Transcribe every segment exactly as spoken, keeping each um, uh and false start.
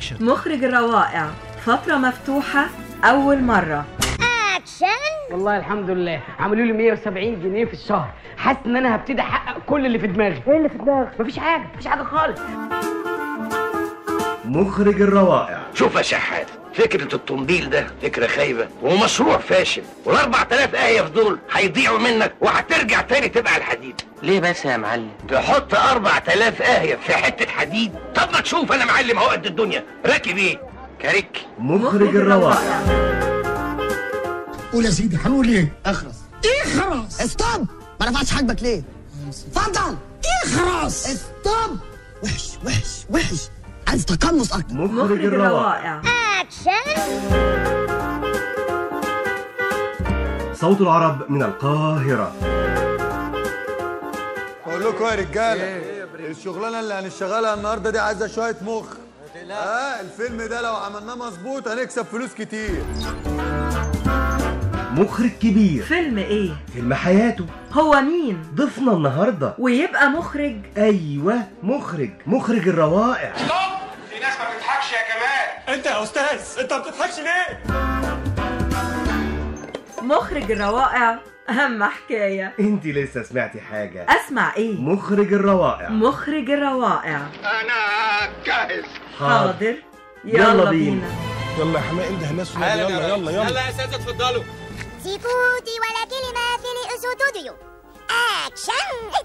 اكشن. مخرج الروائع، فترة مفتوحة أول مرة. اكشن. والله الحمد لله عملوا لي مية وسبعين جنيه في الشهر، حاسس ان انا هبتدي احقق كل اللي في دماغي. ايه اللي في دماغك؟ مفيش حاجه، مفيش حاجه خالص. مخرج الروائع. شوف يا شحات، فكرة التنبيل ده فكرة خايبة ومشروع فاشل، والاربع تلاف آية في دول هيضيعوا منك وهترجع تاني تبقى الحديد. ليه بس يا معلم؟ تحط اربع تلاف آية في حتة حديد؟ طب ما تشوف انا معلم اهو قد الدنيا، راكب ايه؟ كاريك. مخرج الروائع. قول يا سيدي، هنقول ايه؟ اخرس. ايه خلاص؟ ستوب. ما رفعتش حاجبك ليه؟ اتفضل. ايه خلاص؟ ستوب. وحش وحش وحش، عايز تقمص اكتر. مخرج الروائع. اكشن. صوت العرب من القاهرة. بقول لكم يا رجاله، الشغلانه اللي هنشتغلها النهارده دي عايزه شويه مخ. اه الفيلم ده لو عملناه مظبوط هنكسب فلوس كتير. مخرج كبير. فيلم ايه؟ فيلم حياته. هو مين؟ ضيفنا النهارده ويبقى مخرج؟ ايوه مخرج، مخرج الروائع. ستوب. في ناس ما بتضحكش يا كمال. انت يا استاذ انت ما بتضحكش ليه؟ مخرج الروائع اهم حكاية. انت لسه سمعتي حاجة؟ اسمع ايه؟ مخرج الروائع. مخرج الروائع. انا جاهز. حاضر. يلا, يلا بينا. بينا. يلا يا حماقي انده الناس. يلا يلا يلا يلا يلا يا اساتذه اتفضلوا. سيكوتي ولا كلمه في الاستوديو. اكشن.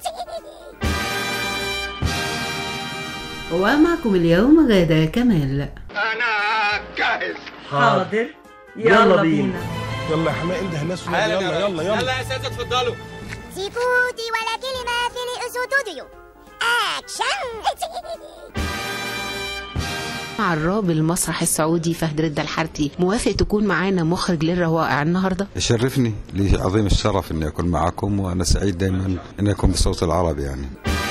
ومعكم اليوم غادة كمال. انا جاهز. حاضر. يلا, يلا بينا. بينا. يلا يا حماقي انده الناس. يلا يلا يلا يلا يلا يا اساتذه اتفضلوا. سيكوتي ولا كلمه في الاستوديو. اكشن. عراب المسرح السعودي فهد رضا الحارثي موافق تكون معانا مخرج للروائع النهارده؟ يشرفني، لي عظيم الشرف اني اكون معكم، وانا سعيد دائما اني اكون بصوت العرب. يعني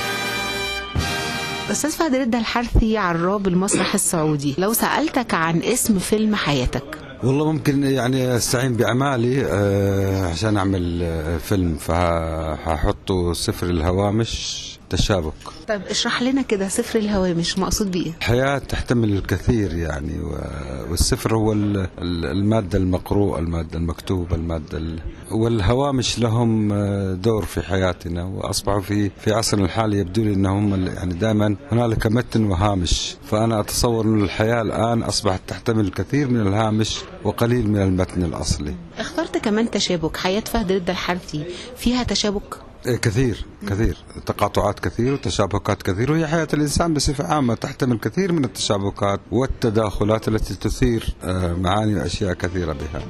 استاذ فهد رضا الحارثي، عراب المسرح السعودي، لو سألتك عن اسم فيلم حياتك؟ والله ممكن يعني استعين باعمالي آه عشان اعمل آه فيلم، فهحطه صفر الهوامش تشابك. طيب اشرح لنا كده صفر الهوامش مقصود بيه؟ الحياة تحتمل الكثير يعني، والصفر هو المادة المقروءة، المادة المكتوبة، المادة ال... والهوامش لهم دور في حياتنا، وأصبحوا في في عصرنا الحالي يبدو لي أنهم يعني دائما هنالك متن وهامش، فأنا أتصور أن الحياة الآن أصبحت تحتمل الكثير من الهامش وقليل من المتن الأصلي. اخترت كمان تشابك، حياة فهد رضا الحارثي فيها تشابك؟ كثير كثير، تقاطعات كثير وتشابكات كثير، وهي حياة الإنسان بصفة عامة تحتمل كثير من التشابكات والتداخلات التي تثير معاني وأشياء كثيرة بها.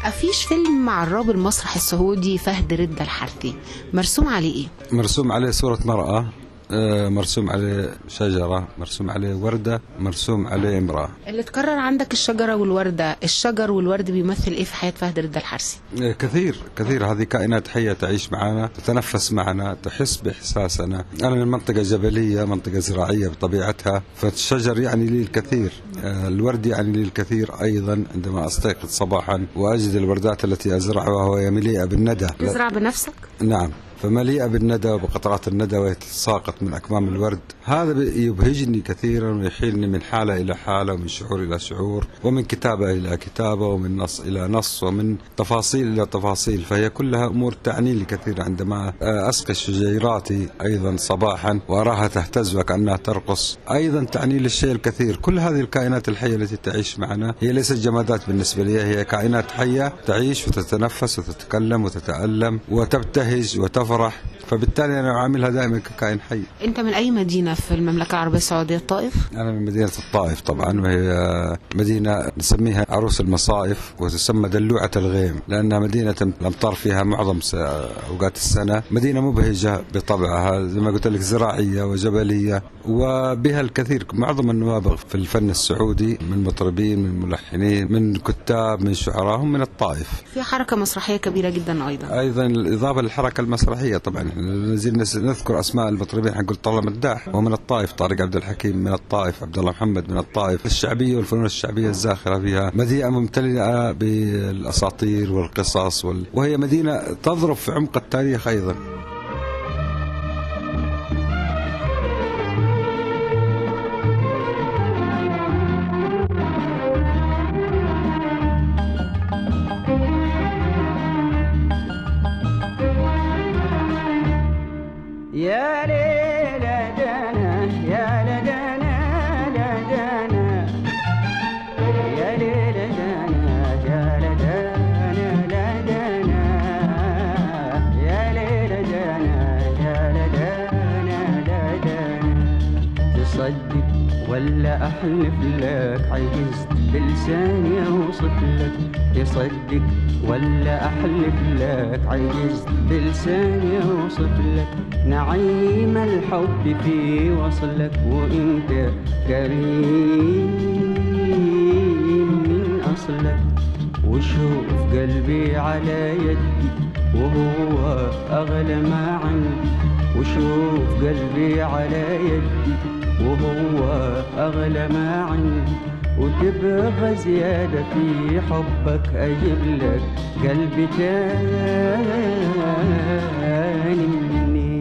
أفيش فيلم مع الراب المسرح السعودي فهد رضا الحرثي مرسوم عليه إيه؟ مرسوم عليه صورة مرأة، مرسوم عليه شجرة، مرسوم عليه وردة، مرسوم عليه امرأة. اللي تكرر عندك الشجرة والوردة، الشجر والورد بيمثل ايه في حياة فهد رضا الحرثي؟ كثير كثير، هذه كائنات حية تعيش معنا، تتنفس معنا، تحس بإحساسنا. أنا من منطقة جبلية، منطقة زراعية بطبيعتها، فالشجر يعني لي الكثير، الورد يعني لي الكثير أيضا. عندما أستيقظ صباحا وأجد الوردات التي أزرعها وهي مليئة بالندى. تزرع بنفسك؟ نعم، فمليئة بالندى وبقطرات الندى ويتساقط من أكمام الورد. هذا يبهجني كثيرا ويحيلني من حالة إلى حالة ومن شعور إلى شعور ومن كتابة إلى كتابة ومن نص إلى نص ومن تفاصيل إلى تفاصيل، فهي كلها أمور تعني لي كثيرا. عندما أسقي شجيراتي أيضا صباحا وأراها تهتز وكأنها ترقص أيضا تعني لي الشيء الكثير. كل هذه الكائنات الحية التي تعيش معنا هي ليست جمادات بالنسبة لي، هي كائنات حية تعيش وتتنفس وتتكلم وتتألم وتبتهج وتفرح، فبالتالي أنا أعاملها دائما ككائن حي. أنت من أي مدينة في المملكة العربية السعودية؟ الطائف؟ أنا من مدينة الطائف طبعا، وهي مدينة نسميها عروس المصائف وتسمى دلوعة الغيم، لأنها مدينة الأمطار فيها معظم أوقات السنة، مدينة مبهجة بطبعها زي ما قلت لك، زراعية وجبلية وبها الكثير. معظم النوابغ في الفن السعودي من مطربين، من ملحنين، من كتاب، من شعراء هم من الطائف. في حركة مسرحية كبيرة جدا أيضا. أيضا الإضافة للحركة المسرحية طبعا، نزيد نذكر أسماء المطربين، حنقول طلال مداح وهو من الطائف، طارق عبد الحكيم من الطائف، عبد الله محمد من الطائف. الشعبية والفنون الشعبية الزاخرة فيها مدينة ممتلئة بالأساطير والقصص وال... وهي مدينة تضرب في عمق التاريخ أيضا. يا ليلى دانا يا لدانا لدانا يا ليلى دانا يا لدانا لدانا يا ليلى دانا يا لدانا لدانا. تصدق ولا أحلف لك، عجزت بلساني أوصف لك. تصدق ولا أحلف لك، عجزت بلساني أوصف لك. نعيم الحب في وصلك، وإنت كريم من أصلك. وشوف قلبي على يدي وهو أغلى ما عندي. وشوف قلبي على يدي وهو أغلى ما عندي. وتبغى زيادة في حبك، أجيب لك قلبي تاني مني.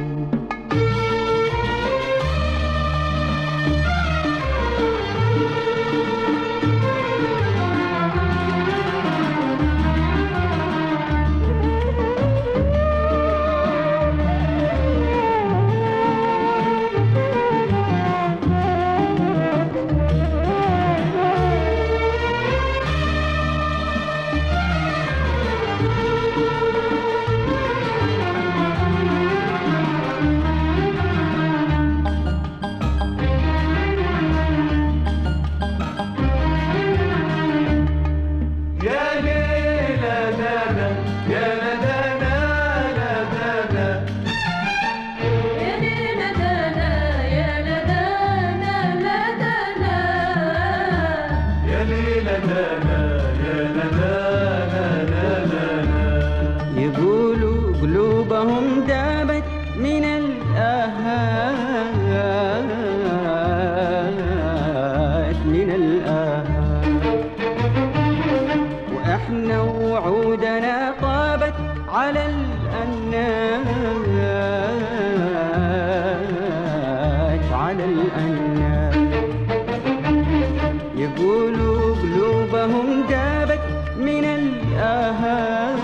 يقولوا قلوبهم دابت من الآهات من الآهات. وإحنا وعودنا طابت على الأنات على الأنات. يقولوا قلوبهم دابت من الآهات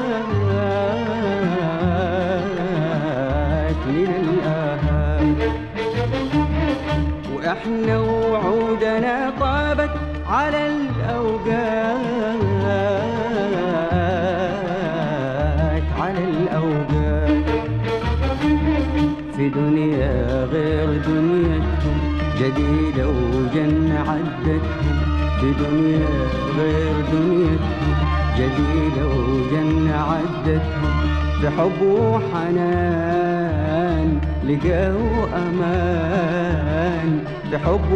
من الآهات. وإحنا وعودنا طابت على الأوقات على الأوقات. في دنيا غير دنيتهم، جديدة وجنة عدتهم. في دنيا غير دنيتهم، جليلة وجنة عدتهم في حب وحنان لقوا أمان في حب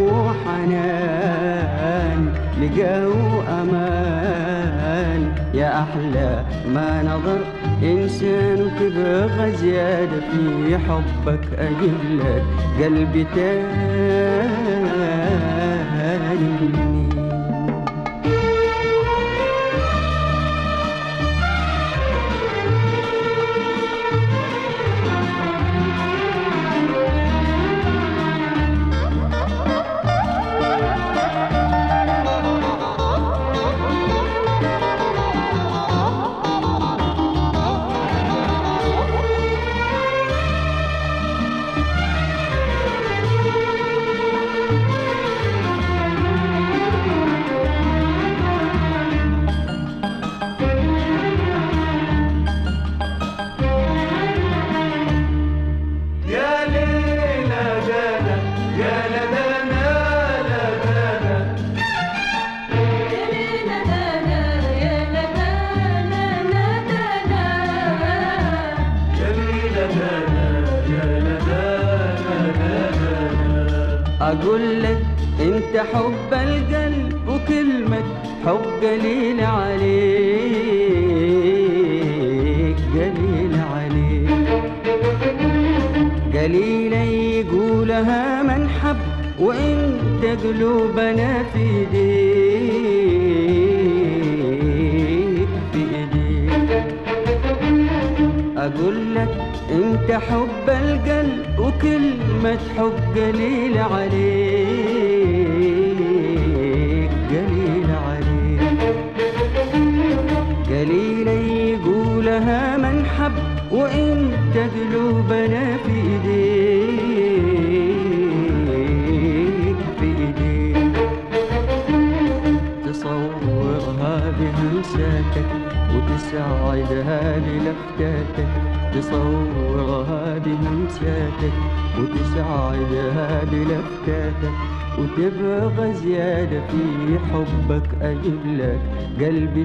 وحنان لقوا أمان يا أحلى ما نظر إنسان وتبغى زيادة في حبك أجيب لك قلبي تاني. أقول لك أنت حب القلب وكلمة حب قليل عليك قليل عليك قليلة يقولها من حب وأنت قلوبنا في إيديك في إيديك. أقول لك أنت حب القلب وكلمة حب قليل عليك قليل عليك قليلة يقولها من حب وأنت قلوبنا في إيديك في إيديك. تصورها بهمساتك وتساعدها بلفتاتك تصورها بهمساتك وتساعدها بلفتاتك وتبغى زيادة في حبك أجيب لك قلبي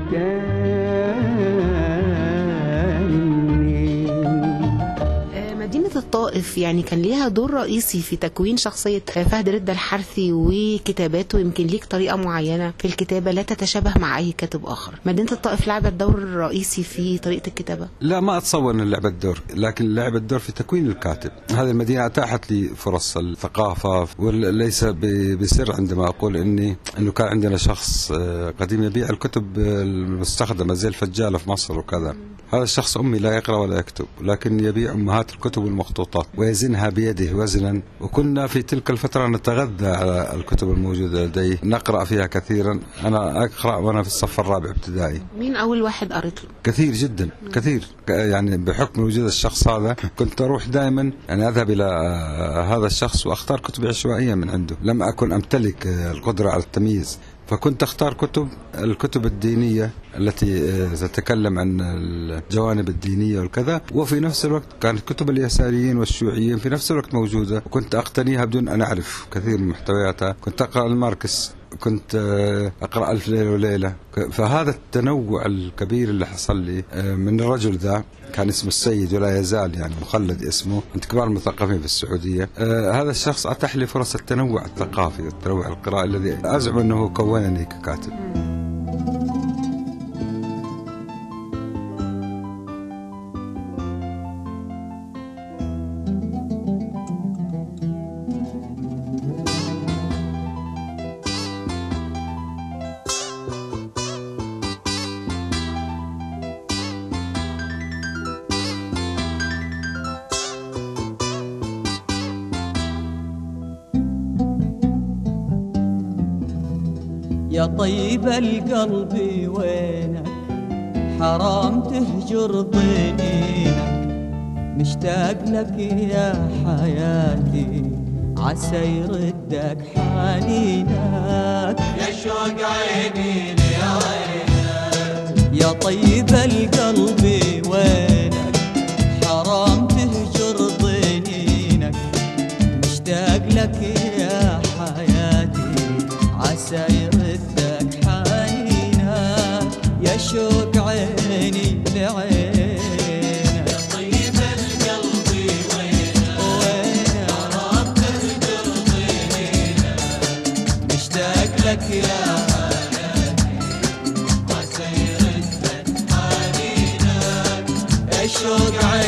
تاني. مدينة الطائف يعني كان ليها دور رئيسي في تكوين شخصية فهد رضا الحرثي وكتاباته، يمكن ليك طريقة معينة في الكتابة لا تتشابه مع أي كاتب آخر. مدينة الطائف لعبت دور رئيسي في طريقة الكتابة؟ لا ما أتصور أن لعبت دور، لكن لعبت دور في تكوين الكاتب. هذه المدينة أتاحت لي فرص الثقافة، وليس بسر عندما أقول إني أنه كان عندنا شخص قديم يبيع الكتب المستخدمة زي الفجالة في مصر وكذا. هذا الشخص أمي لا يقرأ ولا يكتب، لكن يبيع أمهات الكتب والمخطوطات ويزنها بيده وزنا، وكنا في تلك الفترة نتغذى على الكتب الموجودة لديه، نقرأ فيها كثيرا. أنا أقرأ وأنا في الصف الرابع ابتدائي. مين أول واحد قريت له؟ كثير جدا كثير، يعني بحكم وجود الشخص هذا كنت أروح دائما يعني أذهب إلى هذا الشخص وأختار كتب عشوائية من عنده. لم أكن أمتلك القدرة على التمييز، فكنت أختار كتب الكتب الدينية التي تتكلم عن الجوانب الدينية والكذا، وفي نفس الوقت كانت كتب اليساريين والشيوعيين في نفس الوقت موجودة، وكنت أقتنيها بدون أن أعرف كثير من محتوياتها. كنت أقرأ الماركس، كنت أقرأ ألف ليلة وليلة. فهذا التنوع الكبير اللي حصل لي من الرجل ذا، كان اسمه السيد ولا يزال يعني مخلد اسمه، من كبار المثقفين في السعودية. هذا الشخص أتاح لي فرص التنوع الثقافي والتنوع القراءي الذي أزعم أنه كونني ككاتب. يا طيب القلب وينك، حرام تهجر ضنينك، مشتاق لك يا حياتي، عسى يردك حنينك، يا شوق عيني يا وينك. يا طيب القلب وينك، حرام تهجر ضنينك، مشتاق لك يا حياتي، عسى يردك حنينك، يا شوق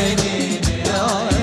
عيني لعين.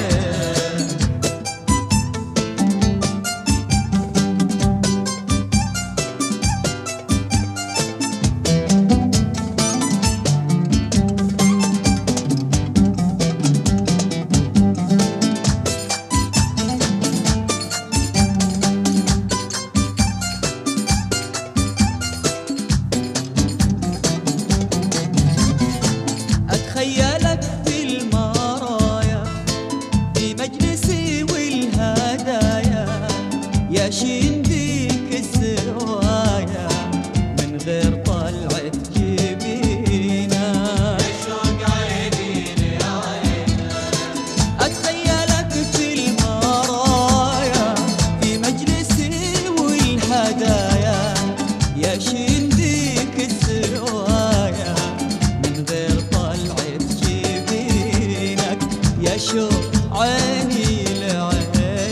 أتخيلك في المرايا في مجلسي والهدايا، ياشين بيك السوايا من غير طلعة جبينا. يشوق عيني لعينك. أتخيلك في المرايا في مجلسي والهدايا، ياشين بيك السوايا من غير طلعة جبينك. يشوق عيني لعينك.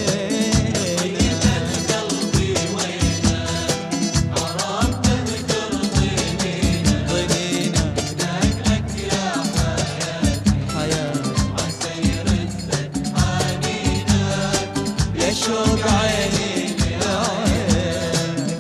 قلبي وينك غرام تذكر ضنينك. ضنينك لك يا حياتي حياتي عسى يردك حنينك. يشوق عيني لعينك.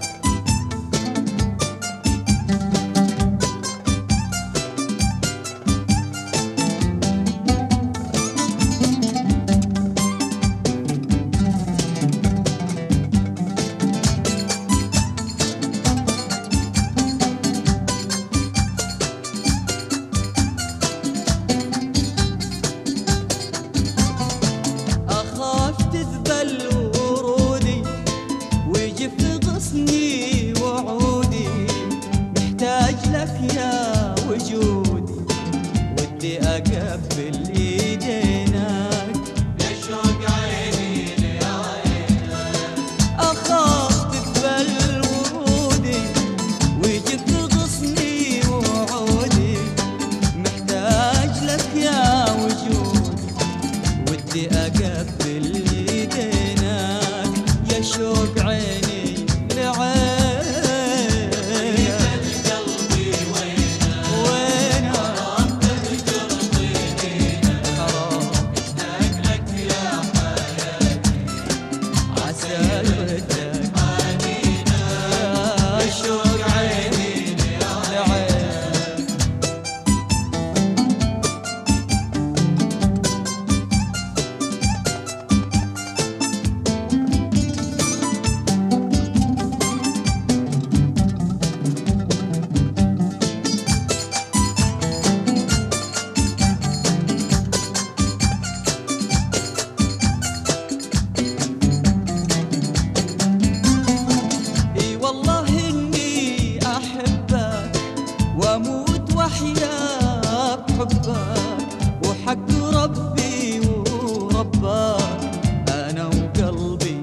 أخاف تذبل ورودي ويجف غصني وعودي، محتاج لك يا وجودي ودي أقبل إيدينك. يشوق عيني لعينك. أخاف تذبل ورودي ويجف غصني وعودي، محتاج لك يا وجودي ودي أقبل إيدينك. يشوق عيني لعينك. قلبي وينك وينك غرام تذكر ضنينك. غرام اشتاق لك يا حياتي عسى يردك حنينك. يشوق عيني لعينك. اي والله اني احبك واموت واحيا بحبك، وحق ربي وربك انا وقلبي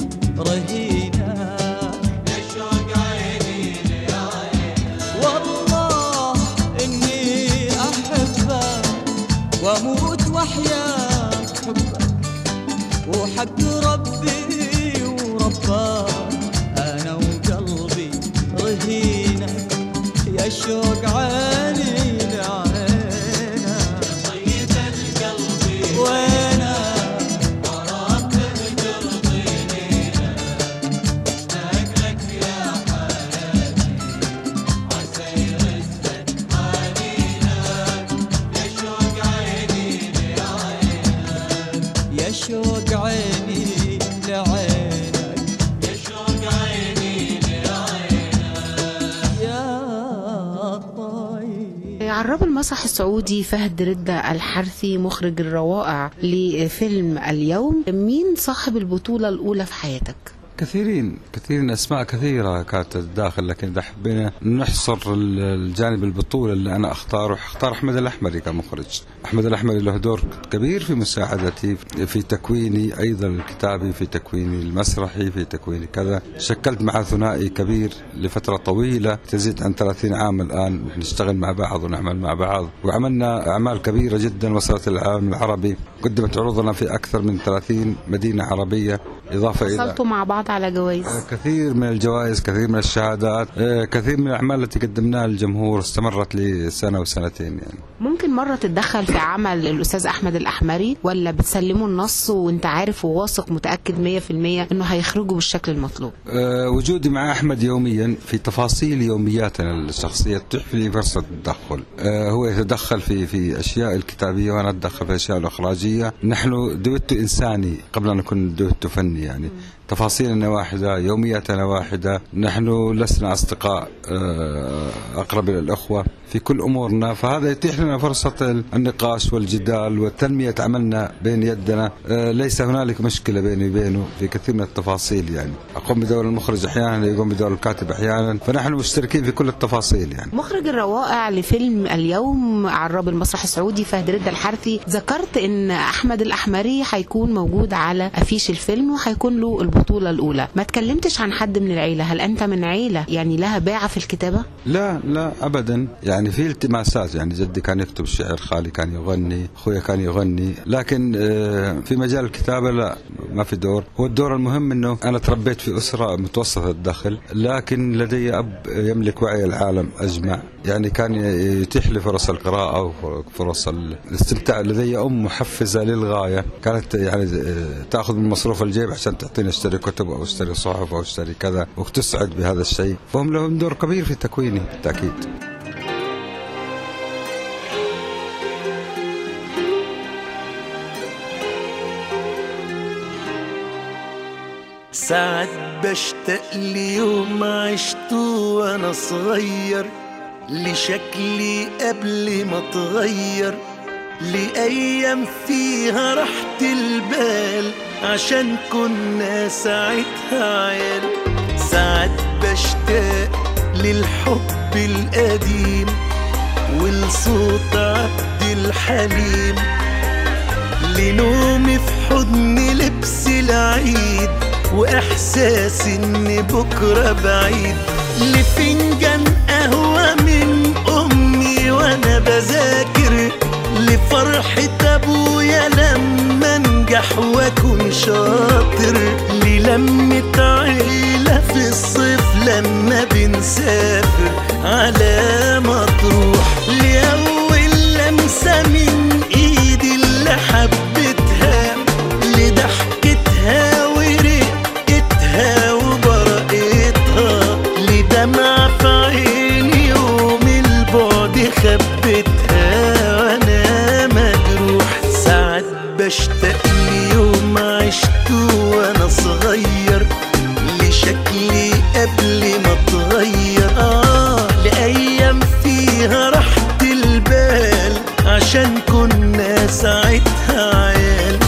رهينك. يشوق عيني لعينك. والله اني احبك واموت واحيا بحبك، وحق ربي وربك انا وقلبي رهينك. يشوق عيني لعينك. صيد القلب وينك غرام تذكر ضنينك. اشتاق لك يا حياتي عسى يردك حنينك. يشوق عيني لعينك. يشوق عيني لعينك. يشوق عيني لعينك يا طيب. عراب المسرح السعودي فهد رده الحرثي مخرج الروائع لفيلم اليوم، مين صاحب البطولة الأولى في حياتك؟ كثيرين كثيرين أسماء كثيرة كانت داخل، لكن إذا حبينا نحصر الجانب البطولة اللي أنا أختاره، اختار أحمد الأحمري كمخرج. أحمد الأحمري له دور كبير في مساعدتي في تكويني أيضا الكتابي، في تكويني المسرحي، في تكويني كذا. شكلت مع ثنائي كبير لفترة طويلة تزيد عن ثلاثين عام الآن نشتغل مع بعض ونعمل مع بعض، وعملنا أعمال كبيرة جدا وصلت للعالم العربي. قدمت عروضنا في أكثر من ثلاثين مدينة عربية إضافة إلى وصلتوا مع بعض على جوائز كثير من الجوائز، كثير من الشهادات، كثير من الأعمال التي قدمناها للجمهور استمرت لسنة وسنتين يعني. ممكن مرة تتدخل في عمل الأستاذ أحمد الأحمري ولا بتسلمه النص وانت عارف وواثق متأكد مية في المية أنه هيخرجوا بالشكل المطلوب؟ أه وجودي مع أحمد يوميا في تفاصيل يومياتنا الشخصية تتيح لي فرصة التدخل. أه هو يتدخل في في أشياء الكتابية وأنا أتدخل في الأشياء الإخراجية. نحن دويتو إنساني قبل أن نكون دويتو فني يعني. تفاصيلنا واحدة، يومياتنا واحدة، نحن لسنا أصدقاء أقرب إلى الأخوة في كل أمورنا، فهذا يتيح لنا فرصة النقاش والجدال وتنمية عملنا بين يدنا. ليس هنالك مشكلة بيني وبينه في كثير من التفاصيل يعني. أقوم بدور المخرج أحيانا، يقوم بدور الكاتب أحيانا، فنحن مشتركين في كل التفاصيل يعني. مخرج الروائع لفيلم اليوم عراب المسرح السعودي فهد رضا الحرثي، ذكرت إن أحمد الأحمري هيكون موجود على أفيش الفيلم وهيكون له البطولة الأولى. ما تكلمتش عن حد من العيلة؟ هل أنت من عيلة يعني لها باعة في الكتابة؟ لا لا أبدا يعني. في التماسات يعني، جدي كان يكتب شعر، خالي كان يغني، أخويا كان يغني، لكن في مجال الكتابة لا، ما في دور. هو الدور المهم أنه أنا تربيت في أسرة متوسطة الدخل، لكن لدي أب يملك وعي العالم أجمع يعني. كان يتيح لي فرص القراءة وفرص الاستمتاع. لدي أم محفزة للغاية، كانت يعني تأخذ من مصروف الجيب عشان تعطيني اشتري كتب أو اشتري صحف أو اشتري كذا، وتسعد بهذا الشيء، فهم لهم دور كبير في تكويني بالتأكيد. ساعات بشتاق ليوم عشته وانا صغير، لشكلي قبل ما اتغير، لأيام فيها راحة البال عشان كنا ساعتها عيال. ساعات بشتاق للحب القديم ولصوت عبد الحليم، لنومي في حضن لبس العيد وإحساس إن بكرة بعيد، لفنجان قهوة من أمي وأنا بذاكر، لفرحة أبويا لما أنجح وأكون شاطر، للمة عيلة في الصيف لما بنسافر على مطروح، لأول لمسة من إيدي اللي حبتها، لضحكتها ورقتها وبرقتها، لدمع في عيني يوم البعد خبتها وانا مجروح. ساعات بشتاق ليوم عشته وانا صغير، لشكلي قبل ما اتغير، آه لأيام فيها راحة البال عشان كنا ساعتها عيال.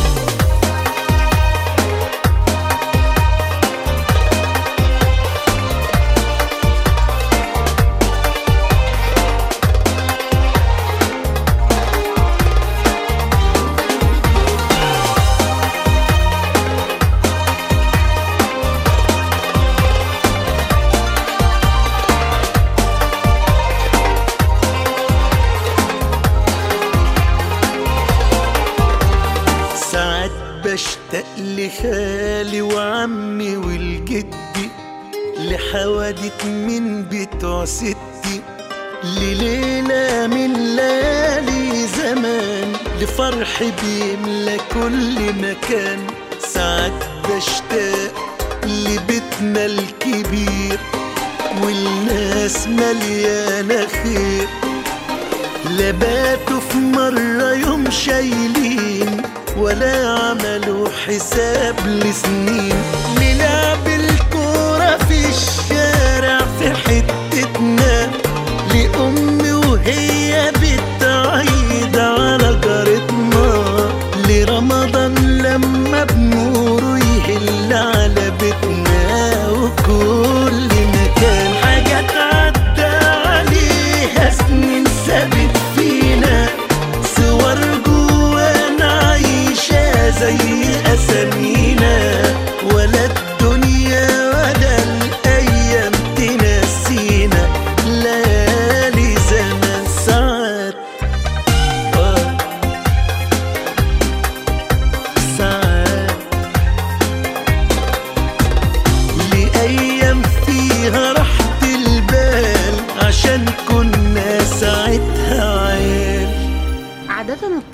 بشتاق لخالي وعمي والجدي، لحوادث من بتوع ستي، لليلة من ليالي زمان، لفرح بيملى كل مكان. ساعات بشتاق لبيتنا الكبير والناس مليانة خير، لباتوا في مرة يوم شايلين ولا عملوا حساب لسنين، للعب الكورة في الشارع في حتتنا، لأمي وهي بتعيد على جارتنا، لرمضان لما بنوره يهل على بيتنا، وكل مكان حاجات عدى عليها سنين ثابت فينا، صور جوانا عايشة زي أسامينا، ولا الدنيا ولا الأيام تنسينا، ليالي زمان ساعات آه ساعات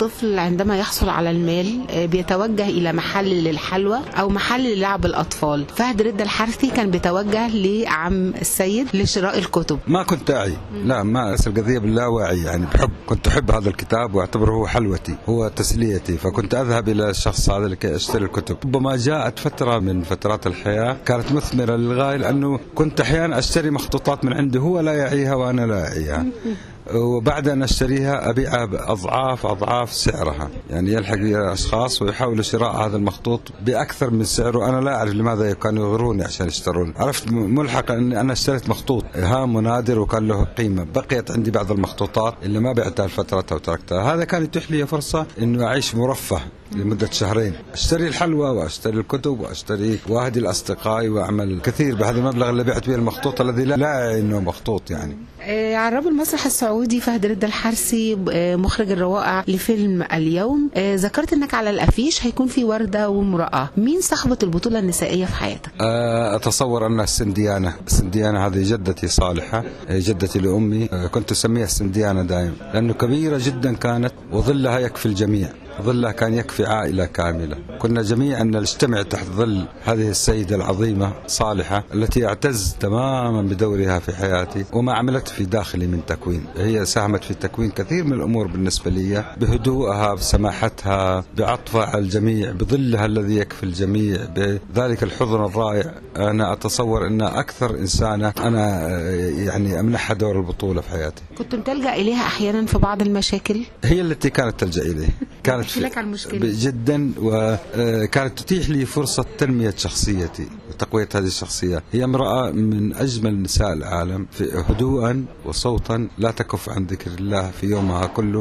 الطفل عندما يحصل على المال بيتوجه إلى محل للحلوى أو محل للعب الأطفال. فهد رضا الحرثي كان بيتوجه لعم السيد لشراء الكتب. ما كنت أعي، لا ما القضية باللاوعي، يعني بحب كنت أحب هذا الكتاب وأعتبره هو حلوتي، هو تسليتي، فكنت أذهب إلى الشخص هذا لكي أشتري الكتب. ربما جاءت فترة من فترات الحياة كانت مثمرة للغاية، لأنه كنت أحيانا أشتري مخطوطات من عنده هو لا يعيها وأنا لا أعيها، وبعد أن أشتريها أبيعها بأضعاف أضعاف سعرها، يعني يلحق بي أشخاص ويحاولوا شراء هذا المخطوط بأكثر من سعره. أنا لا أعرف لماذا كانوا يغروني عشان يشترون. عرفت ملحقا أن أنا اشتريت مخطوط هام ونادر وكان له قيمة. بقيت عندي بعض المخطوطات اللي ما بعتها لفترتها وتركتها. هذا كان يتيح لي فرصة إنه أعيش مرفه لمدة شهرين، أشتري الحلوى وأشتري الكتب وأشتري وأهدي الأصدقاء وأعمل كثير بهذا المبلغ اللي بعت به المخطوط الذي لا أعي إنه مخطوط. يعني عرب المسرح السعودي فهد رضا الحرثي مخرج الروائع لفيلم اليوم، ذكرت انك على الافيش هيكون في وردة وامرأة. مين صاحبة البطولة النسائية في حياتك؟ اتصور انها السنديانة. السنديانة هذه جدتي صالحة، جدتي لأمي، كنت اسميها السنديانة دائما لأنه كبيرة جدا كانت وظلها يكفي الجميع، ظلها كان يكفي عائلة كاملة. كنا جميعا نجتمع تحت ظل هذه السيدة العظيمة صالحة التي اعتز تماما بدورها في حياتي وما عملت في داخلي من تكوين. هي ساهمت في تكوين كثير من الأمور بالنسبة لي، بهدوءها، بسماحتها، بعطفها على الجميع، بظلها الذي يكفي الجميع، بذلك الحضن الرائع. أنا أتصور أن أكثر إنسانة أنا يعني أمنحها دور البطولة في حياتي. كنت تلجأ إليها أحيانا في بعض المشاكل؟ هي التي كانت تلجأ إليه، كانت لك المشكلة جدا، وكانت تتيح لي فرصة تنمية شخصيتي وتقوية هذه الشخصية. هي امرأة من أجمل نساء العالم، في هدوءا وصوتا لا تكف عن ذكر الله في يومها كله،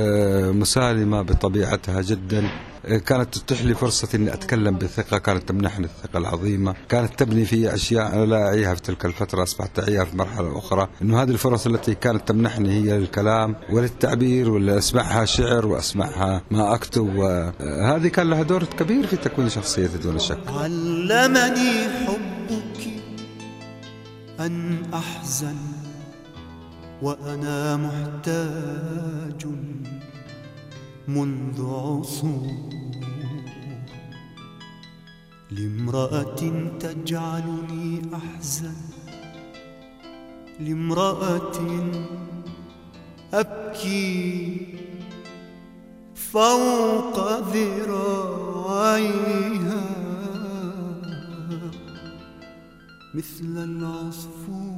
مسالمة بطبيعتها جدا. كانت تتيح لي فرصة أني أتكلم بثقة، كانت تمنحني الثقة العظيمة، كانت تبني في أشياء أنا لا أعيها في تلك الفترة، أصبحت أعيها في مرحلة أخرى. إنه هذه الفرص التي كانت تمنحني هي للكلام وللتعبير، ولا أسمعها شعر وأسمعها ما أكتب، وهذه كان لها دور كبير في تكوين شخصيتي دون شك. علمني حبك أن أحزن وأنا محتاج منذ عصور لامرأة تجعلني أحزن، لامرأة أبكي فوق ذراعيها مثل العصفور.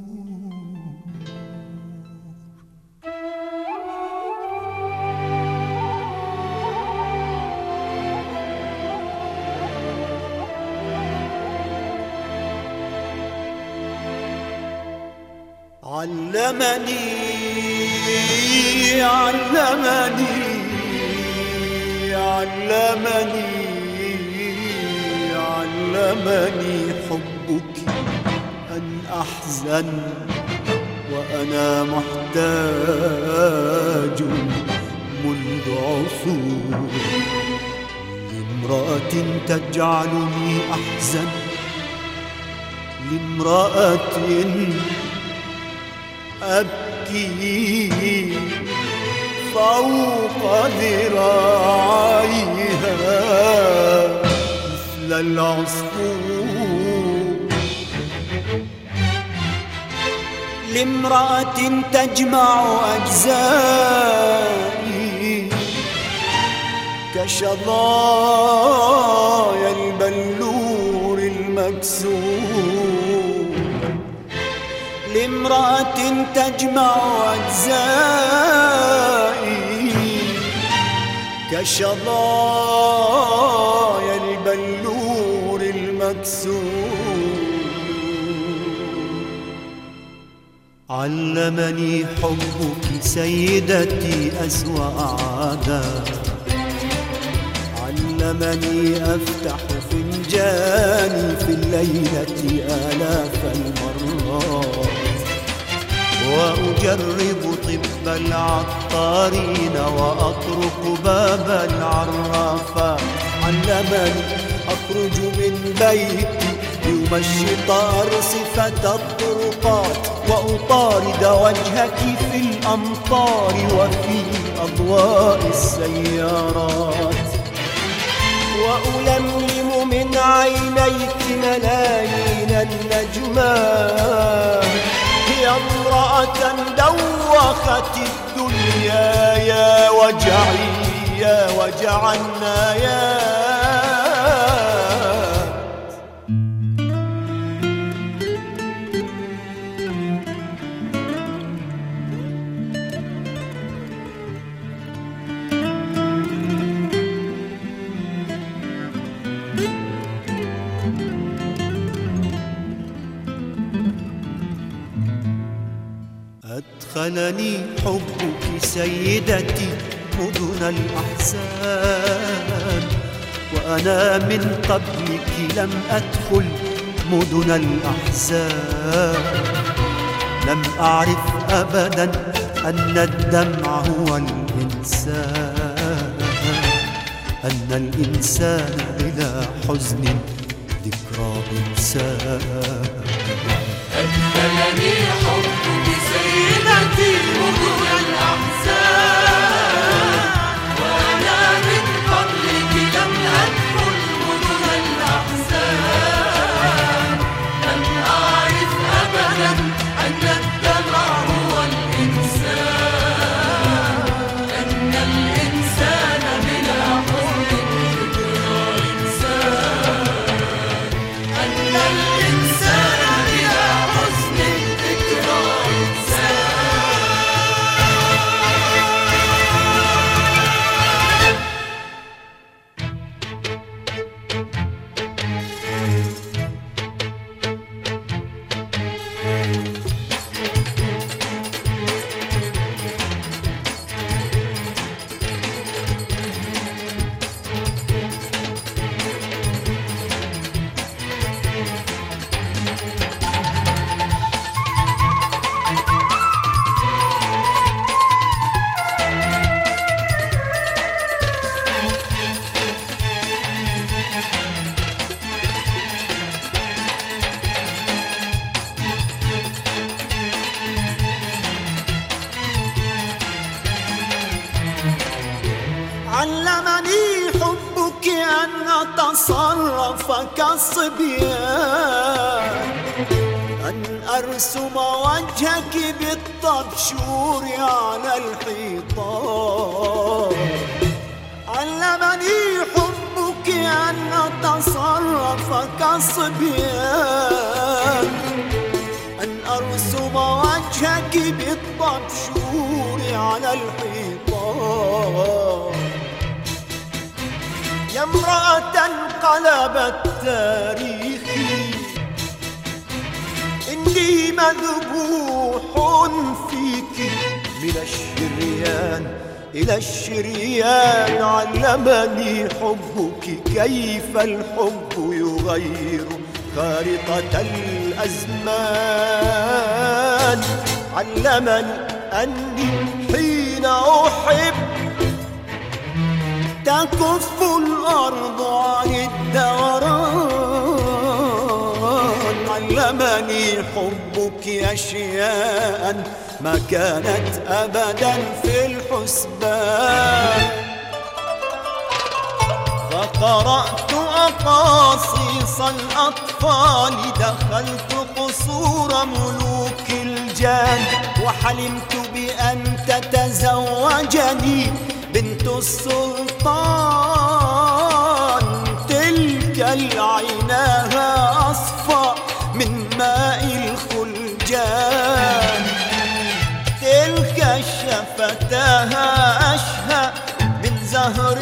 علمني علمني علمني علمني حبك أن أحزن وأنا محتاج منذ عصور لامرأة تجعلني أحزن، لامرأة أبكي فوق ذراعيها مثل العصفور، لامرأة تجمع أجزائي كشظايا البلور المكسور، لامرأة تجمع أجزائي كشظايا البلور المكسور. علمني حبك سيدتي أسوأ عادة، علمني أفتح فنجاني في الليلة آلاف المرات وأجرب طب العطارين وأطرق باب العرافات. علمني أخرج من بيتي لأمشط أرصفة الطرقات وأطارد وجهك في الأمطار وفي أضواء السيارات، وألملم من عينيك ملايين النجمات. يا امرأة دوخت الدنيا يا وجعي يا وجع النايات. أدخلني حبك سيدتي مدن الأحزان، وأنا من قبلك لم أدخل مدن الأحزان. لم أعرف أبدا أن الدمع هو الإنسان، أن الإنسان بلا حزن ذكرى إنسان. أدخلني حبك سيدتي مدن الأحزان، وأنا من قبلك لم أدخل مدن الأحزان. لم أعرف أبدا أن الدمع هو الإنسان، أن الإنسان بلا حزن ذكرى إنسان، أن الإنسان بلا حزن ذكرى إنسان. علمني حبك أن أتصرف كالصبيان، أن أرسم وجهك بالطبشور على الحيطان. علمني حبك أن أتصرف كالصبيان، أن أرسم وجهك بالطبشور على الحيطان. يا امرأة انقلبت تاريخي، إني مذبوح فيك من الشريان إلى الشريان. علمني حبك كيف الحب يغير خارطة الأزمان. علمني أني حين أحب تكف الأرض عن الدوران. علمني حبك أشياء ما كانت أبدا في الحسبان. فقرأت أقاصيص الأطفال، دخلت قصور ملوك الجان، وحلمت بأن تتزوجني بنت السلطان. تلك العيناها أصفى من ماء الخلجان، تلك شفتاها أشهى من زهر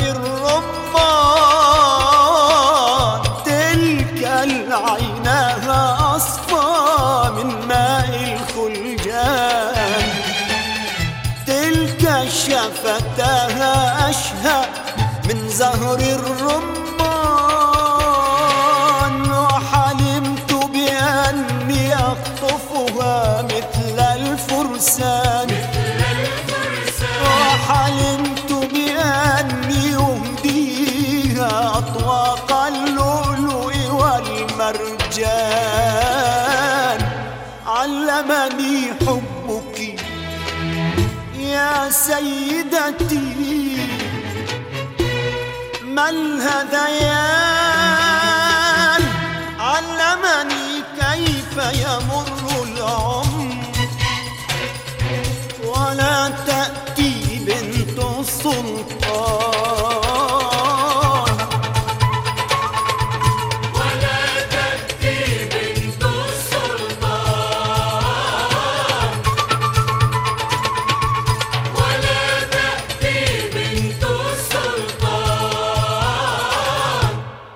الرمان. تلك العيناها أصفى من ماء الخلجان، تلك شفتاها أشهى من زهر الرمان. وحلمت بأني أخطفها مثل الفرسان، وحلمت بأني أهديها أطواق اللؤلؤ والمرجان. علمني حبك يا سيدتي ما الهذيان علمني كيف يمر العمر ولا تأتي بنت السلطان ولا تأتي بنت السلطان ولا تأتي بنت السلطان.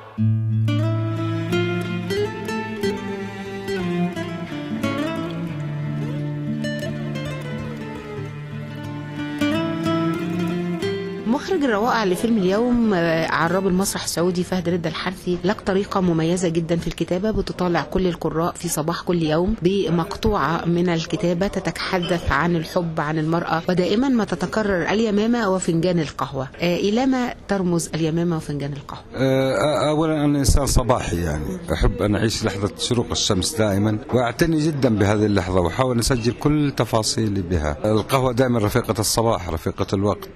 مخرج الروائع لفيلم اليوم عراب المسرح السعودي فهد رضا الحرثي، لك طريقة مميزة جدا في الكتابة، بتطالع كل القراء في صباح كل يوم بمقطوعة من الكتابة تتحدث عن الحب، عن المرأة، ودائما ما تتكرر اليمامة وفنجان القهوة. إلى ما ترمز اليمامة وفنجان القهوة؟ أولا أنا إنسان صباحي، يعني أحب أن أعيش لحظة شروق الشمس دائما، وأعتني جدا بهذه اللحظة وأحاول أسجل كل تفاصيلي بها. القهوة دائما رفيقة الصباح، رفيقة الوقت،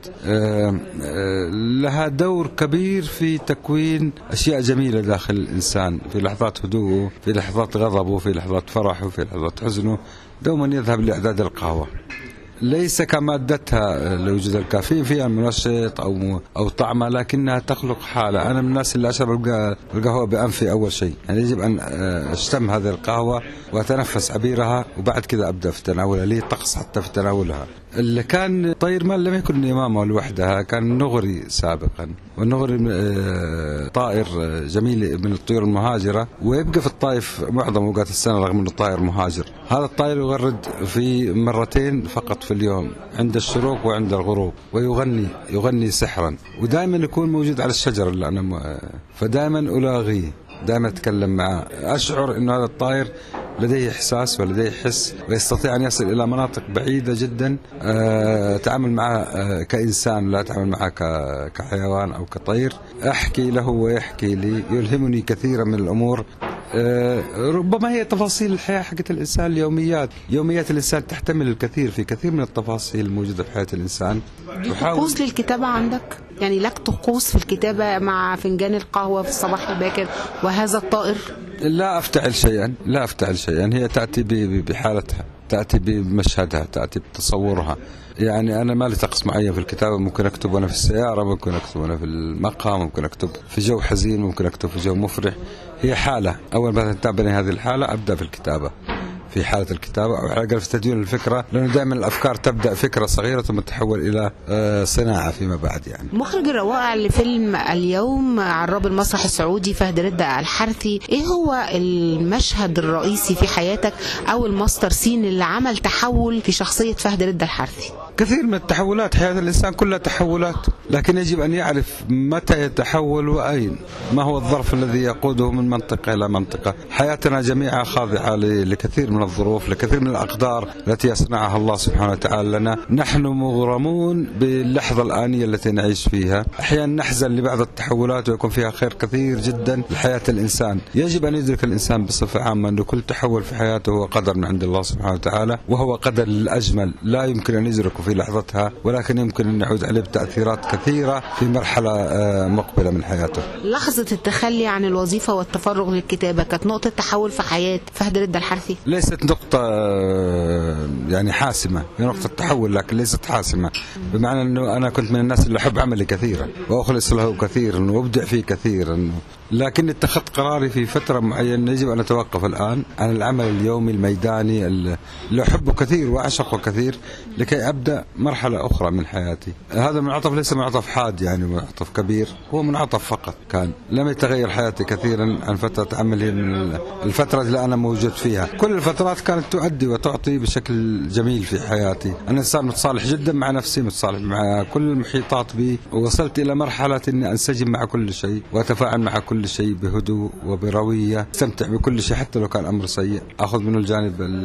لها دور كبير في تكوين أشياء جميلة داخل الإنسان، في لحظات هدوءه، في لحظات غضبه، في لحظات فرحه، في لحظات حزنه، دوما يذهب لإعداد القهوة، ليس كمادتها لوجود الكافيين فيها منشط أو أو طعمها، لكنها تخلق حالة. أنا من الناس اللي أشرب القهوة بأنفي أول شيء، يعني يجب أن أشتم هذه القهوة وأتنفس عبيرها وبعد كذا أبدأ في تناولها، لي طقس حتى في تناولها. اللي كان طير مال لم يكن إمامة لوحدها، كان نغري سابقا، والنغري طائر جميل من الطيور المهاجرة، ويبقى في الطائف معظم أوقات السنة رغم أنه طائر مهاجر. هذا الطائر يغرد في مرتين فقط في اليوم، عند الشروق وعند الغروب، ويغني يغني سحرا، ودائما يكون موجود على الشجر اللي أنا م... فدائما ألاغيه، دائما أتكلم معه، أشعر أن هذا الطائر لديه إحساس ولديه حس، ويستطيع أن يصل إلى مناطق بعيدة جدا. أتعامل معه كإنسان، لا أتعامل معه كحيوان أو كطير. أحكي له ويحكي لي، يلهمني كثيرا من الأمور. ربما هي تفاصيل الحياة حقت الإنسان، اليوميات يوميات الإنسان تحتمل الكثير في كثير من التفاصيل الموجودة في حياة الإنسان. طقوس للكتابة عندك؟ يعني لك طقوس في الكتابة مع فنجان القهوة في الصباح الباكر وهذا الطائر؟ لا أفتعل شيئا، لا أفتعل شيئا، هي تأتي بحالتها، تأتي بمشهدها، تأتي بتصورها. يعني أنا ما لي طقس معين في الكتابة، ممكن أكتب وأنا في السيارة، ممكن أكتب وأنا في المقهى، ممكن أكتب في جو حزين، ممكن أكتب في جو مفرح. هي حالة، أول ما تنتابني هذه الحالة أبدأ في الكتابة، في حالة الكتابة أو حاجة في تدوين الفكرة، لأنه دائما الأفكار تبدأ فكرة صغيرة ثم تتحول إلى صناعة فيما بعد. يعني مخرج الروائع لفيلم اليوم عراب المسرح السعودي فهد رضا الحرثي، إيه هو المشهد الرئيسي في حياتك أو الماستر سين اللي عمل تحول في شخصية فهد رضا الحرثي؟ كثير من التحولات، حياة الإنسان كلها تحولات، لكن يجب أن يعرف متى يتحول وأين، ما هو الظرف الذي يقوده من منطقة إلى منطقة. حياتنا جميعا خاضعة لكثير من الظروف، لكثير من الأقدار التي يصنعها الله سبحانه وتعالى لنا. نحن مغرمون باللحظة الآنية التي نعيش فيها، أحيانا نحزن لبعض التحولات ويكون فيها خير كثير جدا لحياة الإنسان. يجب أن يدرك الإنسان بصفة عامة أن كل تحول في حياته هو قدر من عند الله سبحانه وتعالى، وهو قدر الأجمل لا يمكن أن يدركه في لحظتها، ولكن يمكن أن يعود عليه بتأثيرات كثيرة في مرحلة مقبلة من حياته. لحظة التخلي عن الوظيفة والتفرغ للكتابة كانت نقطة تحول في حياة فهد رضا الحرثي؟ ليست نقطة يعني حاسمة، هي نقطة تحول لكن ليست حاسمة، بمعنى أنه أنا كنت من الناس اللي أحب عملي كثيرا وأخلص له كثيرا وأبدع فيه كثيرا، لكن اتخذت قراري في فترة معينة يجب أن أتوقف الآن عن العمل اليومي الميداني اللي أحبه كثير وأعشقه كثير لكي أبدأ مرحلة أخرى من حياتي. هذا المنعطف ليس منعطف حاد، يعني منعطف كبير، هو منعطف فقط كان لم يتغير حياتي كثيرا عن فترة عملي من الفترة اللي أنا موجود فيها. كل الفترات كانت تؤدي وتعطي بشكل جميل في حياتي. أنا إنسان متصالح جدا مع نفسي، متصالح مع كل المحيطات بي، ووصلت إلى مرحلة أني أنسجم مع كل شيء وأتفاعل مع كل شيء بهدوء وبروية، استمتع بكل شيء حتى لو كان أمر سيء، أخذ منه الجانب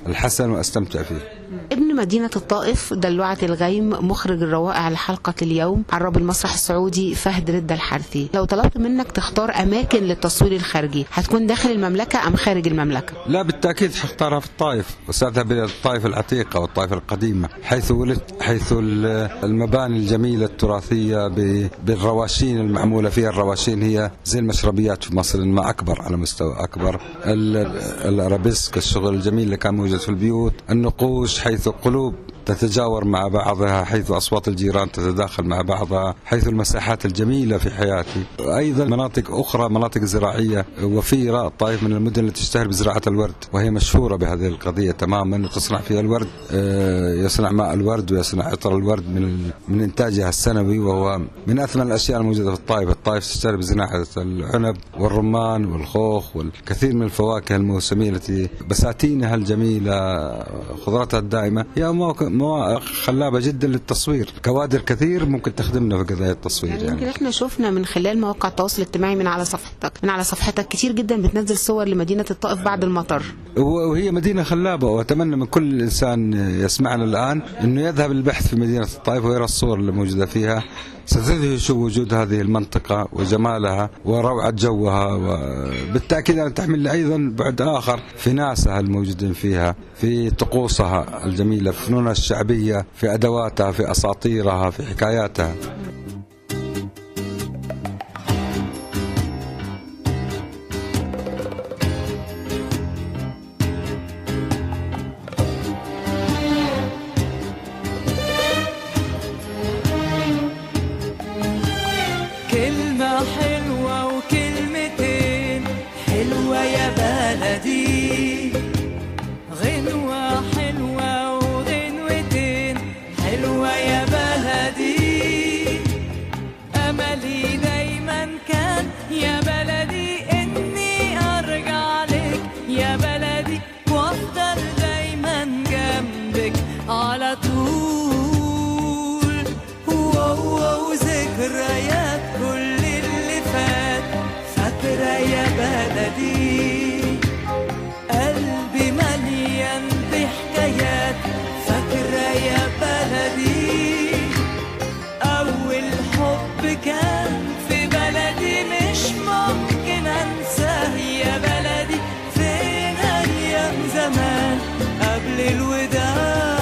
الحسن وأستمتع فيه. ابن مدينة الطائف دلوعة الغيم مخرج الروائع لحلقة اليوم عرب المسرح السعودي فهد رضا الحرثي، لو طلبت منك تختار أماكن للتصوير الخارجي هتكون داخل المملكة أم خارج المملكة؟ لا بالتأكيد حختارها في الطائف، وسأذهب إلى الطائف العتيقة والطائف القديمة حيث ولدت، حيث المباني الجميلة التراثية بالرواشين المعمولة فيها. الرواشين هي زي المشربيات في مصر ما أكبر، على مستوى أكبر. الأرابيسك، الشغل الجميل اللي كان موجود في البيوت، النقوش حيث قلوب تتجاور مع بعضها، حيث أصوات الجيران تتداخل مع بعضها، حيث المساحات الجميلة في حياتي. أيضا مناطق أخرى، مناطق زراعية وفيرة. الطائف من المدن التي تشتهر بزراعة الورد، وهي مشهورة بهذه القضية تماما، وتصنع فيها الورد، يصنع ماء الورد ويصنع عطر الورد من من إنتاجها السنوي، وهو من أثمن الأشياء الموجودة في الطائف. الطائف تشتهر بزراعة العنب والرمان والخوخ والكثير من الفواكه الموسمية التي بساتينها الجميلة، خضرتها الدائمة، هي مواقع خلابة جدا للتصوير. كوادر كثير ممكن تخدمنا في قضايا التصوير. يعني يمكن يعني احنا شفنا من خلال مواقع التواصل الاجتماعي من على صفحتك من على صفحتك كتير جدا بتنزل صور لمدينة الطائف بعد المطر، وهي مدينة خلابة. وأتمنى من كل إنسان يسمعنا الآن أنه يذهب للبحث في مدينة الطائف ويرى الصور اللي موجودة فيها. ستدهش وجود هذه المنطقة وجمالها وروعة جوها، وبالتأكيد أن تحمل أيضا بعد آخر في ناسها الموجودين فيها، في طقوسها الجميلة، في فنونها الشعبية، في أدواتها، في أساطيرها، في حكاياتها. حلوة وكلمتين حلوة يا بلدي، غنوة حلوة وغنوتين حلوة يا بلدي. أملي دايما كان يا بلدي إني أرجع لك يا بلدي، وأفضل دايما جنبك على طول. واو ذكريات كل فاكرة يا بلدي، قلبي مليان بحكايات. فاكرة يا بلدي أول حب كان في بلدي، مش ممكن أنساه يا بلدي. فين أيام زمان قبل الوداع،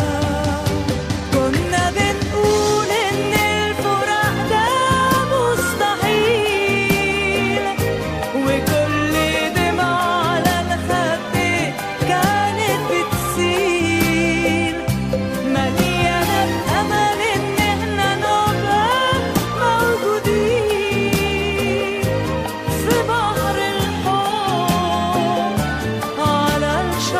كنا بنقول إن الفراق ده مستحيل، وكل دمعة على الخد كانت بتسيل، مليانة بأمل إن إحنا نبقى موجودين في بحر الحب على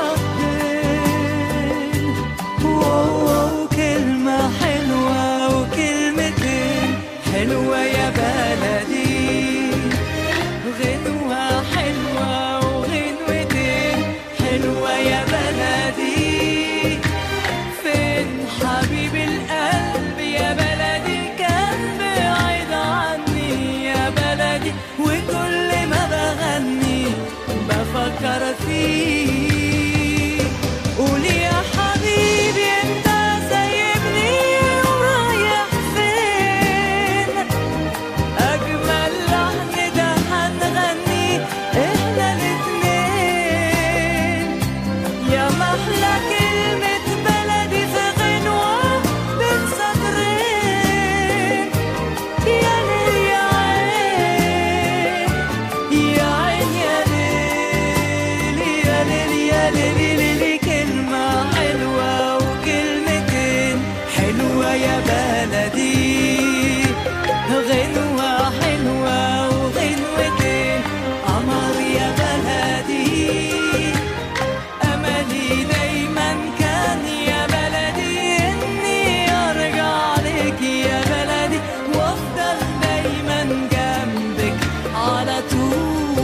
الشطين. واو كلمة حلوة وكلمتين حلوة يا بلدي، غنوة حلوة وغنوتين حلوة يا بلدي. فين حبيب القلب يا بلدي، كان بعيد عني يا بلدي، وكل ما بغني بفكر فيه. قولي يا حبيبي انت سايبني ورايح فين، أجمل لحن ده هنغني إحنا الاتنين، يا محلى كلمة بلدي في غنوة بين سطرين. يا ليل يا عين يا عين يا ليل يا ليل يا ليل ليل، كلمة حلوة وكلمتين حلوة يا بلدي، غنوة حلوة وغنوتين قمر يا بلدي. أملي دايما كان يا بلدي إني أرجع لك يا بلدي، وأفضل دايما جنبك على طول.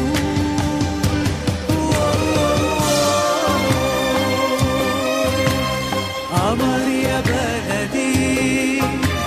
قمر يا بلدي،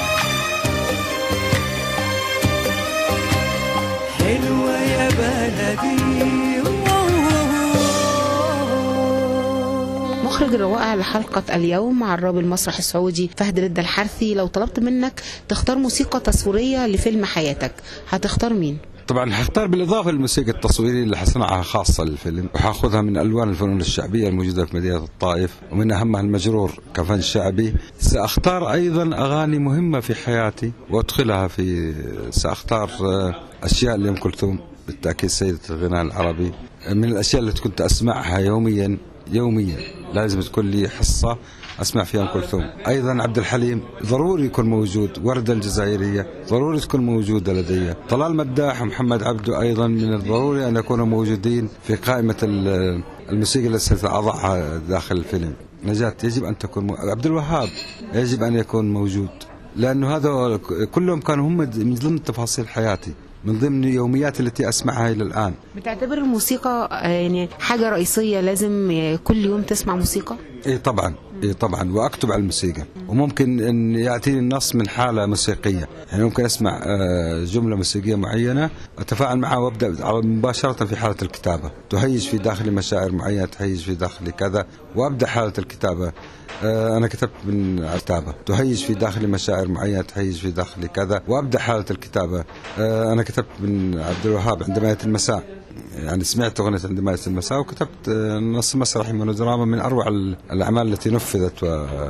حلوة يا بلدي. مخرج الروائع لحلقة اليوم عراب المسرح السعودي فهد رضا الحرثي، لو طلبت منك تختار موسيقى تصويرية لفيلم حياتك هتختار مين؟ طبعا هختار بالإضافة للموسيقى التصويرية اللي حصنعها خاصة للفيلم، وحاخذها من ألوان الفنون الشعبية الموجودة في مدينة الطائف، ومن أهمها المجرور كفن شعبي. سأختار أيضا أغاني مهمة في حياتي وأدخلها في سأختار أشياء لأم كلثوم بالتأكيد سيدة الغناء العربي، من الأشياء اللي كنت أسمعها يوميا يوميا لازم تكون لي حصة أسمع فيها أم كلثوم. أيضا عبد الحليم ضروري يكون موجود، وردة الجزائرية ضروري تكون موجودة لدي، طلال مداح ومحمد عبده أيضا من الضروري أن يكونوا موجودين في قائمة الموسيقى التي سأضعها داخل الفيلم. نجاة يجب أن تكون مو... عبد الوهاب يجب أن يكون موجود، لأنه هذا كلهم كانوا هم من ضمن تفاصيل حياتي، من ضمن يوميات التي أسمعها إلى الآن. بتعتبر الموسيقى يعني حاجة رئيسية لازم كل يوم تسمع موسيقى؟ إيه طبعا، إيه طبعا، وأكتب على الموسيقى، وممكن أن يأتيني النص من حالة موسيقية، يعني ممكن أسمع جملة موسيقية معينة أتفاعل معها وأبدأ مباشرة في حالة الكتابة، تهيج في داخلي مشاعر معينة، تهيج في داخلي كذا، وأبدأ حالة الكتابة. أنا كتبت من الكتابة تهيج في داخلي مشاعر معينة، تهيج في داخلي كذا، وأبدأ حالة الكتابة. أنا كتبت من عبد الوهاب عندما يأتي المساء، يعني سمعت أغنية عندما يأتي المساء، وكتبت نص مسرحي مونودراما من أروع الأعمال التي نفذت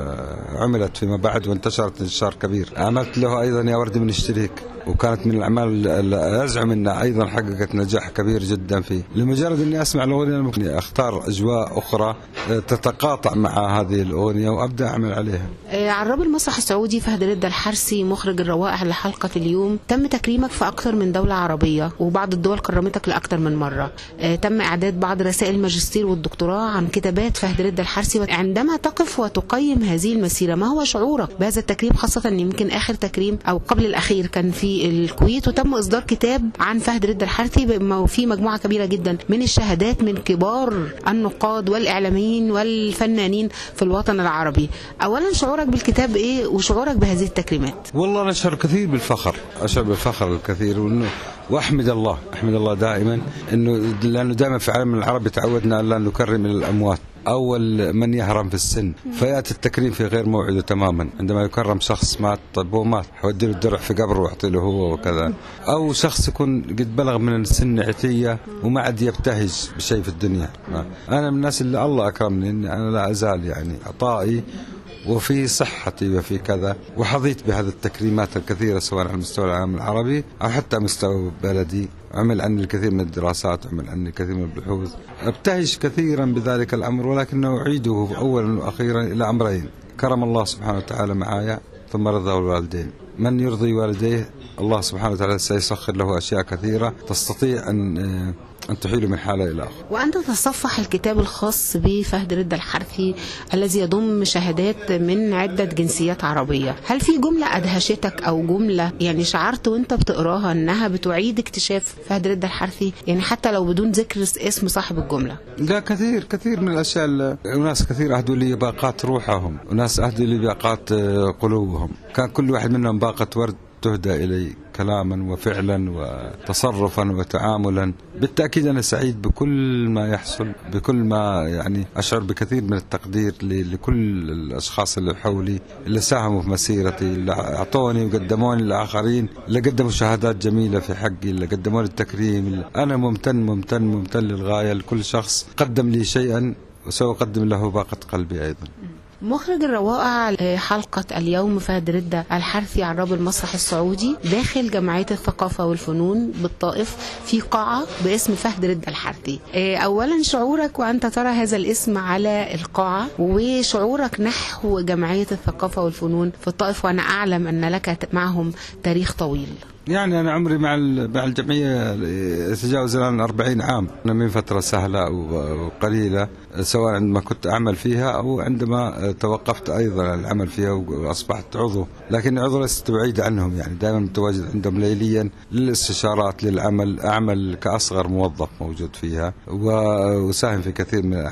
وعملت فيما بعد وانتشرت انتشار كبير. عملت له أيضا يا ورد من اشتريك، وكانت من الأعمال اللي أزعم أنها أيضا حققت نجاح كبير جدا فيه. لمجرد أني أسمع الأغنية ممكن أختار أجواء أخرى تتقاطع مع هذه الأغنية وأبدأ أعمل عليها. عراب المسرح السعودي فهد رضا الحرثي مخرج الروائع لحلقة اليوم، تم تكريمك في أكثر من دولة عربية، وبعض الدول كرمتك لأكثر من مرة. تم إعداد بعض رسائل الماجستير والدكتوراه عن كتابات فهد رضا الحرثي. عندما تقف وتقيم هذه المسيرة ما هو شعورك بهذا التكريم، خاصة أن يمكن آخر تكريم أو قبل الأخير كان في الكويت، وتم إصدار كتاب عن فهد رضا الحرثي في مجموعة كبيرة جدا من الشهادات من كبار النقاد والإعلاميين والفنانين في الوطن العربي. أولا شعورك بالكتاب إيه، وشعورك بهذه التكريمات؟ والله أنا أشعر كثير بالفخر، أشعر بالفخر الكثير، وإنه وأحمد الله أحمد الله دائما إنه لأنه دائما في العالم العربي تعودنا أن لا نكرم الأموات، أول من يهرم في السن، فيأتي التكريم في غير موعده تماما. عندما يكرم شخص مات، طيب هو مات حودي له الدرع في قبره واعطي له هو وكذا، أو شخص يكون قد بلغ من السن عتية وما عاد يبتهج بشيء في الدنيا. أنا من الناس اللي الله أكرمني إني أنا لا أزال يعني عطائي وفي صحتي وفي كذا، وحظيت بهذه التكريمات الكثيرة سواء على مستوى العالم العربي أو حتى مستوى بلدي. عمل عني الكثير من الدراسات، عمل عني الكثير من البحوث، ابتهج كثيرا بذلك الأمر، ولكنه أعيده أولا وأخيرا إلى أمرين: كرم الله سبحانه وتعالى معايا، ثم رضا الوالدين. من يرضي والديه الله سبحانه وتعالى سيسخر له أشياء كثيرة تستطيع أن أن تحيل من حالة إلى آخر. وأنت تصفح الكتاب الخاص بفهد رضا الحرثي الذي يضم شهادات من عدة جنسيات عربية، هل في جملة أدهشتك أو جملة يعني شعرت وأنت بتقراها أنها بتعيد اكتشاف فهد رضا الحرثي، يعني حتى لو بدون ذكر اسم صاحب الجملة؟ لا، كثير كثير من الأشياء. وناس كثير أهدوا لي باقات روحهم، وناس أهدوا لي باقات قلوبهم، كان كل واحد منهم باقة ورد تهدى إلي كلاما وفعلا وتصرفا وتعاملا. بالتأكيد أنا سعيد بكل ما يحصل، بكل ما يعني أشعر بكثير من التقدير لكل الأشخاص اللي حولي اللي ساهموا في مسيرتي، اللي أعطوني وقدموني للآخرين، اللي قدموا شهادات جميلة في حقي، اللي قدموا لي التكريم. أنا ممتن ممتن ممتن للغاية لكل شخص قدم لي شيئا وسأقدم له باقة قلبي أيضا. مخرج الروائع حلقة اليوم فهد رضا الحرثي عراب المسرح السعودي داخل جمعية الثقافة والفنون بالطائف في قاعة باسم فهد رضا الحرثي. أولا شعورك وأنت ترى هذا الاسم على القاعة، وشعورك نحو جمعية الثقافة والفنون في الطائف، وأنا أعلم أن لك معهم تاريخ طويل. يعني أنا عمري مع مع الجمعية يتجاوز الآن أربعين عام. أنا من فترة سهلة وقليلة، سواء عندما كنت أعمل فيها أو عندما توقفت أيضا عن العمل فيها وأصبحت عضو، لكن عضو لست بعيد عنهم، يعني دائما متواجد عندهم ليليا للاستشارات للعمل، أعمل كأصغر موظف موجود فيها وأساهم في كثير من الأعمال.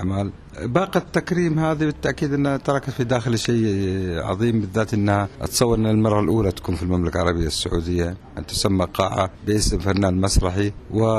باقة التكريم هذه بالتأكيد أنها تركت في داخل شيء عظيم، بالذات أنها أتصور أن المرة الأولى تكون في المملكة العربية السعودية أن تسمى قاعة باسم فنان مسرحي،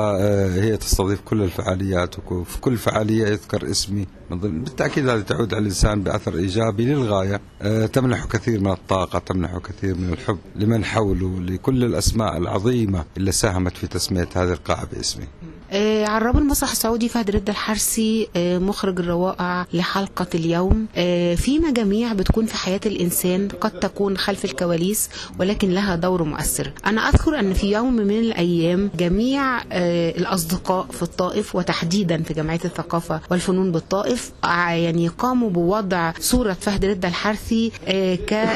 وهي تستضيف كل الفعاليات، وفي كل فعالية يذكر اسمي. بالتأكيد هذه تعود على الإنسان بأثر إيجابي للغاية، تمنح كثير من الطاقة، تمنح كثير من الحب لمن حوله، لكل الأسماء العظيمة اللي ساهمت في تسمية هذه القاعة باسمي. آه عراب المسرح السعودي فهد رد الحرسي آه مخرج الروائع لحلقة اليوم. آه في مجاميع بتكون في حياة الإنسان قد تكون خلف الكواليس ولكن لها دور مؤثر. أنا أذكر أن في يوم من الأيام جميع آه الأصدقاء في الطائف وتحديدا في جمعية الثقافة والفنون بالطائف آه يعني قاموا بوضع صورة فهد رد الحرسي آه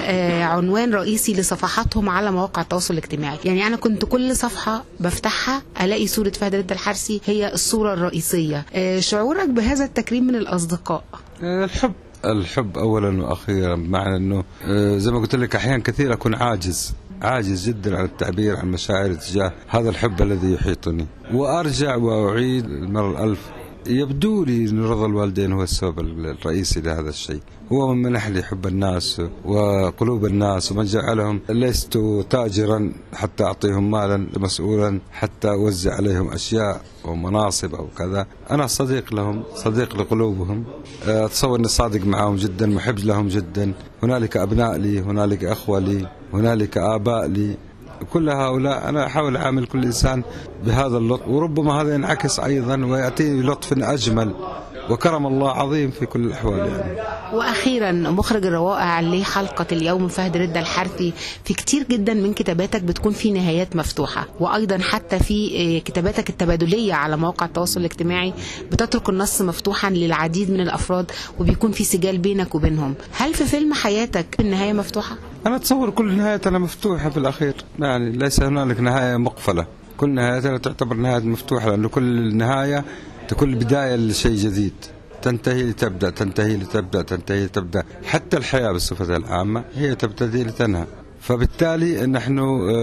كعنوان رئيسي لصفحاتهم على مواقع التواصل الاجتماعي. يعني أنا كنت كل صفحة بفتحها ألاقي صورة فهد رد الحرسي هي الصورة الرئيسية. شعورك بهذا التكريم من الأصدقاء؟ الحب الحب أولا وأخيرا، بمعنى أنه زي ما قلت لك أحيانا كثير أكون عاجز عاجز جدا عن التعبير عن مشاعري تجاه هذا الحب الذي يحيطني، وأرجع وأعيد المرة الألف يبدو لي أن رضا الوالدين هو السبب الرئيسي لهذا الشيء. هو من منح لي حب الناس وقلوب الناس، ومن جعلهم لست تاجرا حتى أعطيهم مالا، مسؤولا حتى أوزع عليهم أشياء ومناصب أو كذا. أنا صديق لهم، صديق لقلوبهم، أتصور أني صادق معهم جدا، محب لهم جدا. هنالك أبناء لي، هنالك أخوة لي، هنالك آباء لي، كل هؤلاء أنا أحاول أعامل كل إنسان بهذا اللطف، وربما هذا ينعكس أيضا ويأتي بلطف أجمل، وكرم الله عظيم في كل الأحوال يعني. وأخيرا مخرج الروائع لحلقة اليوم فهد رد الحرسي، في كتير جدا من كتاباتك بتكون في نهايات مفتوحة، وأيضا حتى في كتاباتك التبادلية على مواقع التواصل الاجتماعي بتترك النص مفتوحا للعديد من الأفراد وبيكون في سجال بينك وبينهم. هل في فيلم حياتك النهاية مفتوحة؟ أنا أتصور كل نهايتنا مفتوحة في الأخير، يعني ليس هنالك نهاية مقفلة، كل نهايتنا تعتبر نهاية مفتوحة، لأنه كل نهاية تكون بداية لشيء جديد، تنتهي لتبدأ، تنتهي لتبدأ، تنتهي لتبدأ. حتى الحياة بصفتها العامة هي تبتدي لتنهى، فبالتالي نحن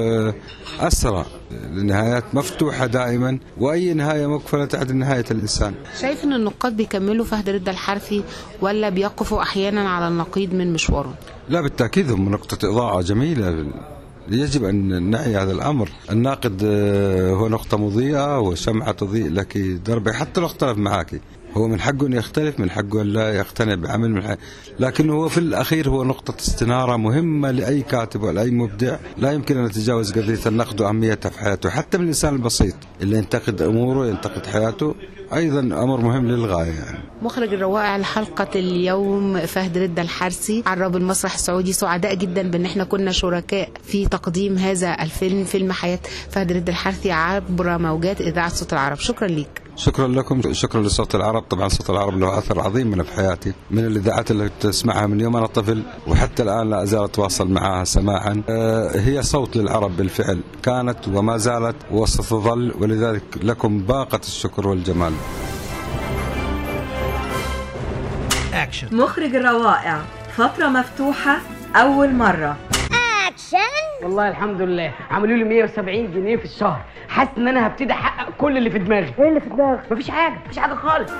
أسرى لنهايات مفتوحة دائما، وأي نهاية مقفلة تعد نهاية الإنسان. شايف أن النقاد بيكملوا فهد رد الحرسي ولا بيقفوا أحيانا على النقيض من مشواره؟ لا بالتأكيد هم نقطة إضاءة جميلة، يجب أن نعي هذا الأمر. الناقد هو نقطة مضيئة وشمعة تضيء لك دربك، حتى لو اختلف معك هو من حقه أن يختلف، من حقه أن لا يقتنع بعمل، من حقه. لكن هو في الأخير هو نقطة استنارة مهمة لأي كاتب ولا أي مبدع. لا يمكن أن نتجاوز قضية النقد وأهميتها في حياته، حتى من الإنسان البسيط اللي ينتقد أموره ينتقد حياته، أيضا أمر مهم للغاية يعني. مخرج الروائع لحلقة اليوم فهد رد الحرسي، عراب المسرح السعودي، سعداء جدا بأن احنا كنا شركاء في تقديم هذا الفيلم، فيلم حياة فهد رد الحرسي عبر موجات إذاعة صوت العرب. شكرا لك. شكرا لكم، شكرا لصوت العرب. طبعا صوت العرب له أثر عظيم من في حياتي، من الإذاعات اللي تسمعها من يوم أنا طفل وحتى الآن لا أزال أتواصل معها سماعا. هي صوت للعرب بالفعل، كانت وما زالت وستظل، ولذلك لكم باقة الشكر والجمال. مخرج الروائع، فترة مفتوحة أول مرة. اكشن. والله الحمد لله عملوا لي مية وسبعين جنيه في الشهر، حاسس ان انا هبتدي احقق كل اللي في دماغي. ايه اللي في دماغك؟ مفيش حاجه، مفيش حاجه خالص.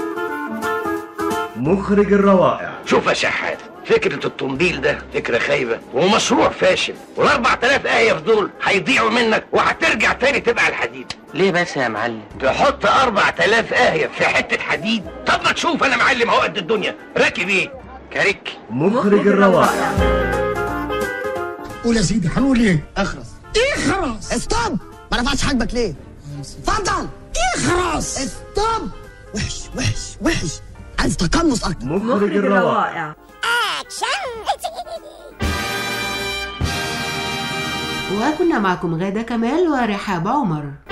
مخرج الروائع. شوف يا شحات، فكرة التنبيل ده فكرة خايبة ومشروع فاشل، والأربع تلاف آية في دول هيضيعوا منك وهترجع تاني تبقى الحديد. ليه بس يا معلم؟ تحط أربع تلاف آية في حتة حديد؟ طب ما تشوف أنا معلم أهو قد الدنيا، راكب إيه؟ كاريك. مخرج الروائع. قول يا سيدي، هنقول ايه؟ اخرس. اخرس. ستوب. ما رفعتش حاجبك ليه؟ اتفضل. اخرس. ستوب. وحش وحش وحش، عايز تقمص اكتر. مخرج الروائع. وكنا معكم غادة كمال ورحاب عمر.